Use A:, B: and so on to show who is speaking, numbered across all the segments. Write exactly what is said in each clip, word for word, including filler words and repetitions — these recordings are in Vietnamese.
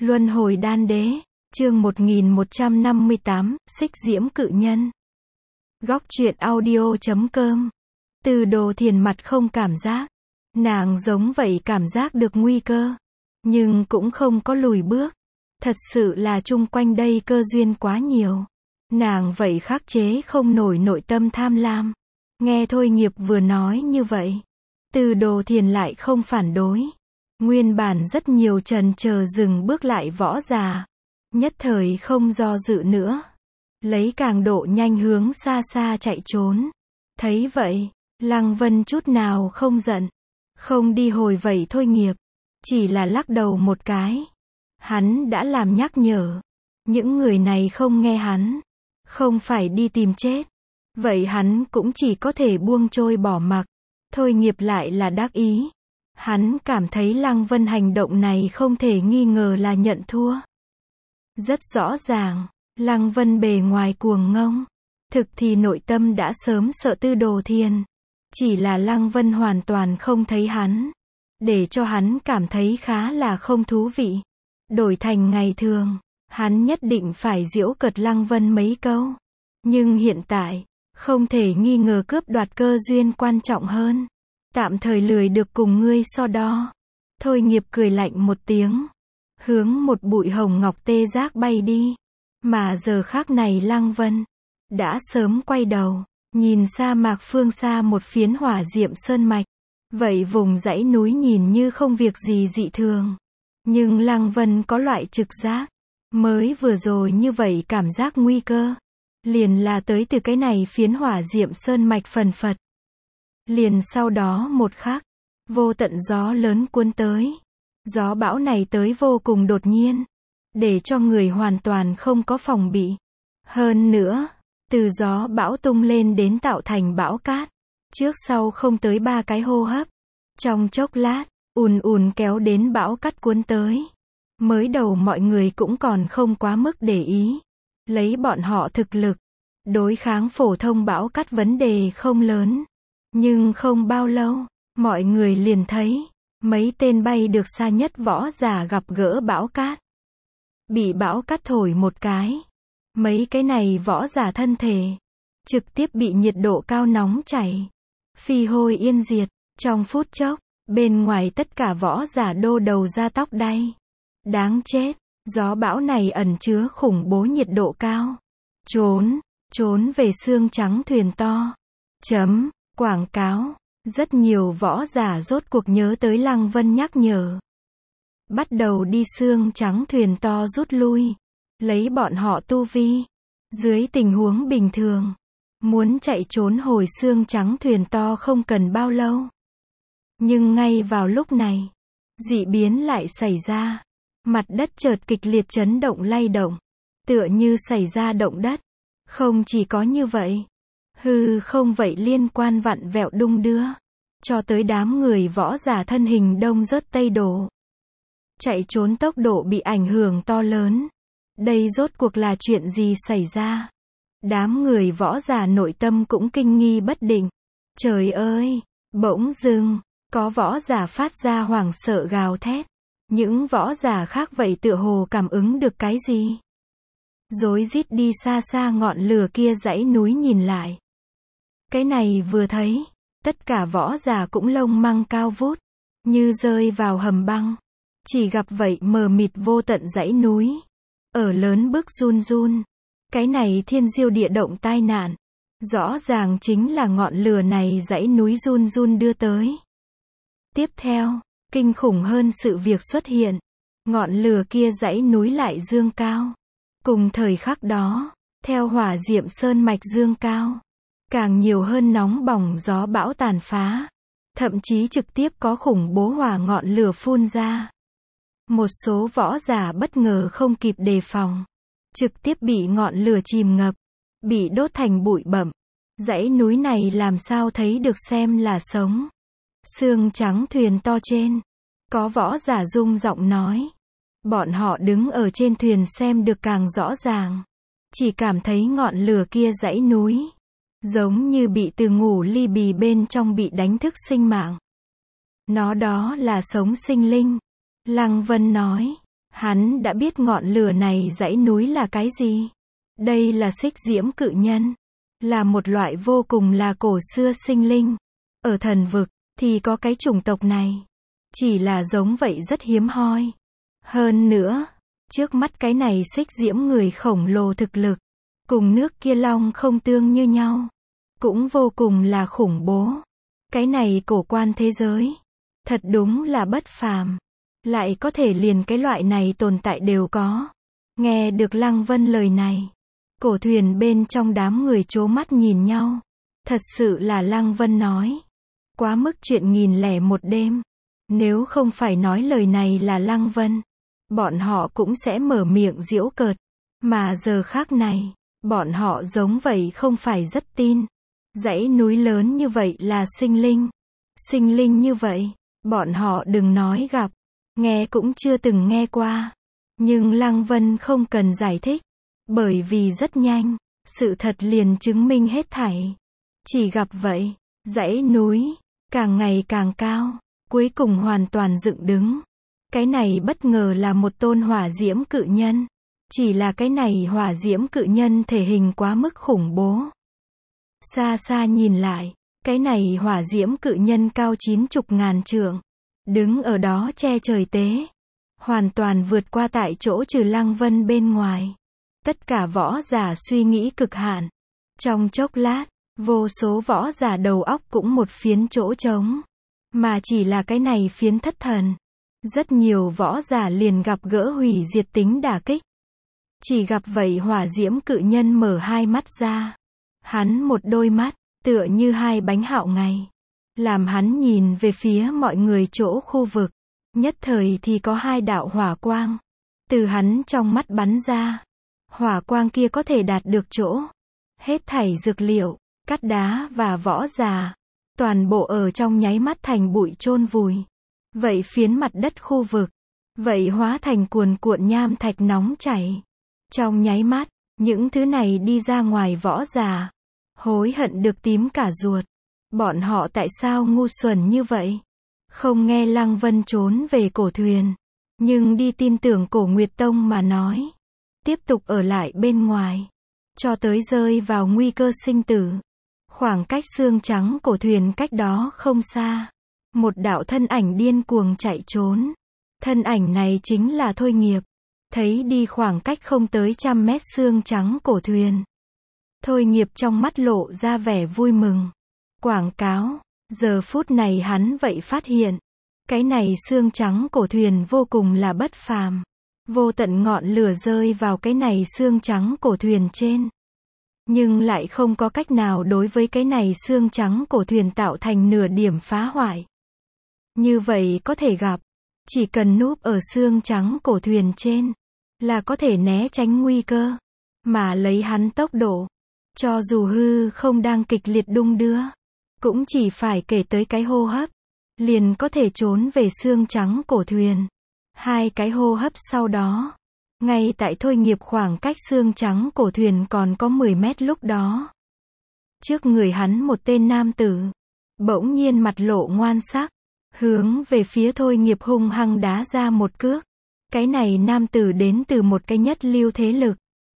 A: Luân hồi đan đế, chương một nghìn một trăm năm mươi tám, xích diễm cự nhân. Góc truyện audio chấm com. Từ Đồ Thiền mặt không cảm giác. Nàng giống vậy cảm giác được nguy cơ. Nhưng cũng không có lùi bước. Thật sự là chung quanh đây cơ duyên quá nhiều. Nàng vậy khắc chế không nổi nội tâm tham lam. Nghe Thôi Nghiệp vừa nói như vậy. Từ Đồ Thiền lại không phản đối. Nguyên bản rất nhiều trần chờ dừng bước lại võ giả. Nhất thời không do dự nữa. Lấy càng độ nhanh hướng xa xa chạy trốn. Thấy vậy, Lăng Vân chút nào không giận. Không đi hồi vậy Thôi Nghiệp. Chỉ là lắc đầu một cái. Hắn đã làm nhắc nhở. Những người này không nghe hắn. Không phải đi tìm chết. Vậy hắn cũng chỉ có thể buông trôi bỏ mặc. Thôi Nghiệp lại là đắc ý. Hắn cảm thấy Lăng Vân hành động này không thể nghi ngờ là nhận thua. Rất rõ ràng, Lăng Vân bề ngoài cuồng ngông. Thực thì nội tâm đã sớm sợ Tư Đồ Thiền. Chỉ là Lăng Vân hoàn toàn không thấy hắn. Để cho hắn cảm thấy khá là không thú vị. Đổi thành ngày thường, hắn nhất định phải giễu cợt Lăng Vân mấy câu. Nhưng hiện tại, không thể nghi ngờ cướp đoạt cơ duyên quan trọng hơn. Tạm thời lười được cùng ngươi so đo. Thôi Nghiệp cười lạnh một tiếng. Hướng một bụi hồng ngọc tê giác bay đi. Mà giờ khác này Lăng Vân đã sớm quay đầu. Nhìn sa mạc phương xa một phiến hỏa diệm sơn mạch. Vậy vùng dãy núi nhìn như không việc gì dị thường. Nhưng Lăng Vân có loại trực giác. Mới vừa rồi như vậy cảm giác nguy cơ. Liền là tới từ cái này phiến hỏa diệm sơn mạch phần phật. Liền sau đó một khắc, vô tận gió lớn cuốn tới. Gió bão này tới vô cùng đột nhiên, để cho người hoàn toàn không có phòng bị. Hơn nữa, từ gió bão tung lên đến tạo thành bão cát, trước sau không tới ba cái hô hấp. Trong chốc lát, ùn ùn kéo đến bão cát cuốn tới. Mới đầu mọi người cũng còn không quá mức để ý. Lấy bọn họ thực lực, đối kháng phổ thông bão cát vấn đề không lớn. Nhưng không bao lâu, mọi người liền thấy, mấy tên bay được xa nhất võ giả gặp gỡ bão cát. Bị bão cát thổi một cái. Mấy cái này võ giả thân thể, trực tiếp bị nhiệt độ cao nóng chảy. Phi hôi yên diệt, trong phút chốc, bên ngoài tất cả võ giả đô đầu ra tóc đay. Đáng chết, gió bão này ẩn chứa khủng bố nhiệt độ cao. Trốn, trốn về xương trắng thuyền to. Chấm. Quảng cáo. Rất nhiều võ giả rốt cuộc nhớ tới Lăng Vân nhắc nhở. Bắt đầu đi xương trắng thuyền to rút lui. Lấy bọn họ tu vi. Dưới tình huống bình thường. Muốn chạy trốn hồi xương trắng thuyền to không cần bao lâu. Nhưng ngay vào lúc này. Dị biến lại xảy ra. Mặt đất chợt kịch liệt chấn động lay động. Tựa như xảy ra động đất. Không chỉ có như vậy. Hư không vậy liên quan vặn vẹo đung đưa. Cho tới đám người võ giả thân hình đông rớt tây đổ. Chạy trốn tốc độ bị ảnh hưởng to lớn. Đây rốt cuộc là chuyện gì xảy ra? Đám người võ giả nội tâm cũng kinh nghi bất định. Trời ơi! Bỗng dưng, có võ giả phát ra hoảng sợ gào thét. Những võ giả khác vậy tựa hồ cảm ứng được cái gì? Rối rít đi xa xa ngọn lửa kia dãy núi nhìn lại. Cái này vừa thấy, tất cả võ giả cũng lông măng cao vút, như rơi vào hầm băng. Chỉ gặp vậy mờ mịt vô tận dãy núi. Ở lớn bước run run. Cái này thiên diêu địa động tai nạn. Rõ ràng chính là ngọn lửa này dãy núi run run đưa tới. Tiếp theo, kinh khủng hơn sự việc xuất hiện. Ngọn lửa kia dãy núi lại dương cao. Cùng thời khắc đó, theo hỏa diệm sơn mạch dương cao. Càng nhiều hơn nóng bỏng gió bão tàn phá. Thậm chí trực tiếp có khủng bố hỏa ngọn lửa phun ra. Một số võ giả bất ngờ không kịp đề phòng. Trực tiếp bị ngọn lửa chìm ngập. Bị đốt thành bụi bặm. Dãy núi này làm sao thấy được xem là sống. Xương trắng thuyền to trên. Có võ giả rung giọng nói. Bọn họ đứng ở trên thuyền xem được càng rõ ràng. Chỉ cảm thấy ngọn lửa kia dãy núi. Giống như bị từ ngủ ly bì bên trong bị đánh thức sinh mạng. Nó đó là sống sinh linh. Lăng Vân nói. Hắn đã biết ngọn lửa này dãy núi là cái gì. Đây là xích diễm cự nhân. Là một loại vô cùng là cổ xưa sinh linh. Ở thần vực, thì có cái chủng tộc này. Chỉ là giống vậy rất hiếm hoi. Hơn nữa, trước mắt cái này xích diễm người khổng lồ thực lực. Cùng nước kia long không tương như nhau. Cũng vô cùng là khủng bố. Cái này cổ quan thế giới. Thật đúng là bất phàm. Lại có thể liền cái loại này tồn tại đều có. Nghe được Lăng Vân lời này. Cổ thuyền bên trong đám người trố mắt nhìn nhau. Thật sự là Lăng Vân nói. Quá mức chuyện nghìn lẻ một đêm. Nếu không phải nói lời này là Lăng Vân. Bọn họ cũng sẽ mở miệng giễu cợt. Mà giờ khác này, bọn họ giống vậy không phải rất tin. Dãy núi lớn như vậy là sinh linh. Sinh linh như vậy, bọn họ đừng nói gặp. Nghe cũng chưa từng nghe qua. Nhưng Lăng Vân không cần giải thích. Bởi vì rất nhanh, sự thật liền chứng minh hết thảy. Chỉ gặp vậy, dãy núi, càng ngày càng cao, cuối cùng hoàn toàn dựng đứng. Cái này bất ngờ là một tôn hỏa diễm cự nhân. Chỉ là cái này hỏa diễm cự nhân thể hình quá mức khủng bố. Xa xa nhìn lại, cái này hỏa diễm cự nhân cao chín chục ngàn trượng. Đứng ở đó che trời tế. Hoàn toàn vượt qua tại chỗ trừ Lăng Vân bên ngoài. Tất cả võ giả suy nghĩ cực hạn. Trong chốc lát, vô số võ giả đầu óc cũng một phiến chỗ trống. Mà chỉ là cái này phiến thất thần. Rất nhiều võ giả liền gặp gỡ hủy diệt tính đả kích. Chỉ gặp vậy hỏa diễm cự nhân mở hai mắt ra. Hắn một đôi mắt, tựa như hai bánh hạo ngày. Làm hắn nhìn về phía mọi người chỗ khu vực. Nhất thời thì có hai đạo hỏa quang. Từ hắn trong mắt bắn ra. Hỏa quang kia có thể đạt được chỗ. Hết thảy dược liệu, cát đá và võ giả. Toàn bộ ở trong nháy mắt thành bụi chôn vùi. Vậy phiến mặt đất khu vực. Vậy hóa thành cuồn cuộn nham thạch nóng chảy. Trong nháy mắt, những thứ này đi ra ngoài võ giả. Hối hận được tím cả ruột. Bọn họ tại sao ngu xuẩn như vậy? Không nghe Lăng Vân trốn về cổ thuyền. Nhưng đi tin tưởng cổ Nguyệt Tông mà nói. Tiếp tục ở lại bên ngoài. Cho tới rơi vào nguy cơ sinh tử. Khoảng cách xương trắng cổ thuyền cách đó không xa. Một đạo thân ảnh điên cuồng chạy trốn. Thân ảnh này chính là Thôi Nghiệp. Thấy đi khoảng cách không tới trăm mét xương trắng cổ thuyền. Thôi Nghiệp trong mắt lộ ra vẻ vui mừng. Quảng cáo. Giờ phút này hắn vậy phát hiện. Cái này xương trắng cổ thuyền vô cùng là bất phàm. Vô tận ngọn lửa rơi vào cái này xương trắng cổ thuyền trên. Nhưng lại không có cách nào đối với cái này xương trắng cổ thuyền tạo thành nửa điểm phá hoại. Như vậy có thể gặp. Chỉ cần núp ở xương trắng cổ thuyền trên. Là có thể né tránh nguy cơ. Mà lấy hắn tốc độ. Cho dù hư không đang kịch liệt đung đưa. Cũng chỉ phải kể tới cái hô hấp. Liền có thể trốn về xương trắng cổ thuyền. Hai cái hô hấp sau đó. Ngay tại Thôi Nghiệp khoảng cách xương trắng cổ thuyền còn có mười mét lúc đó. Trước người hắn một tên nam tử. Bỗng nhiên mặt lộ ngoan sắc. Hướng về phía Thôi Nghiệp hung hăng đá ra một cước. Cái này nam tử đến từ một cái nhất lưu thế lực.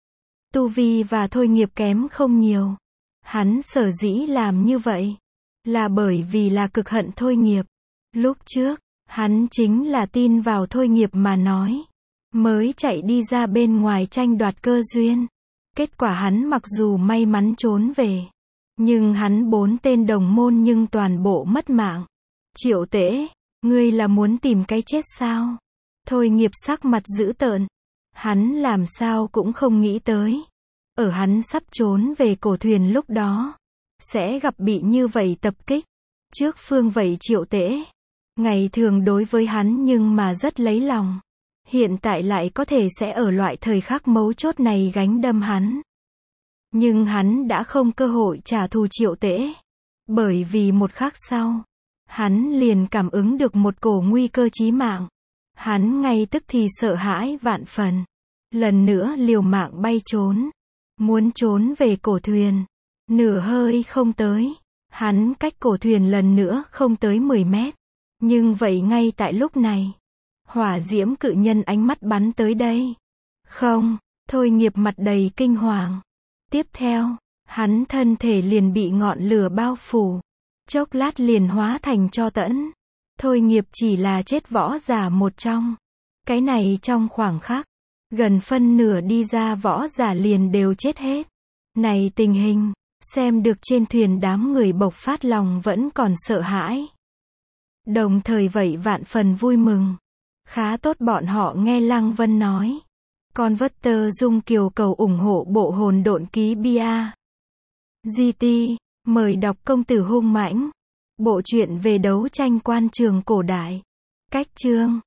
A: Tu vi và Thôi Nghiệp kém không nhiều. Hắn sở dĩ làm như vậy. Là bởi vì là cực hận Thôi Nghiệp. Lúc trước, hắn chính là tin vào Thôi Nghiệp mà nói. Mới chạy đi ra bên ngoài tranh đoạt cơ duyên. Kết quả hắn mặc dù may mắn trốn về. Nhưng hắn bốn tên đồng môn nhưng toàn bộ mất mạng. Triệu Tễ, ngươi là muốn tìm cái chết sao? Thôi Nghiệp sắc mặt dữ tợn. Hắn làm sao cũng không nghĩ tới. Ở hắn sắp trốn về cổ thuyền lúc đó. Sẽ gặp bị như vậy tập kích. Trước phương vậy Triệu Tễ. Ngày thường đối với hắn nhưng mà rất lấy lòng. Hiện tại lại có thể sẽ ở loại thời khắc mấu chốt này gánh đâm hắn. Nhưng hắn đã không cơ hội trả thù Triệu Tễ. Bởi vì một khắc sau. Hắn liền cảm ứng được một cổ nguy cơ chí mạng. Hắn ngay tức thì sợ hãi vạn phần. Lần nữa liều mạng bay trốn. Muốn trốn về cổ thuyền. Nửa hơi không tới. Hắn cách cổ thuyền lần nữa không tới mười mét. Nhưng vậy ngay tại lúc này. Hỏa diễm cự nhân ánh mắt bắn tới đây. Không, Thôi Nghiệp mặt đầy kinh hoàng. Tiếp theo, hắn thân thể liền bị ngọn lửa bao phủ. Chốc lát liền hóa thành tro tẫn. Thôi Nghiệp chỉ là chết võ giả một trong. Cái này trong khoảng khắc, gần phân nửa đi ra võ giả liền đều chết hết. Này tình hình, xem được trên thuyền đám người bộc phát lòng vẫn còn sợ hãi. Đồng thời vậy vạn phần vui mừng. Khá tốt bọn họ nghe Lăng Vân nói. Con vất tơ dung kiều cầu ủng hộ bộ hồn độn ký bia. giê tê, mời đọc công tử hung mãnh. Bộ truyện về đấu tranh quan trường cổ đại. Cách chương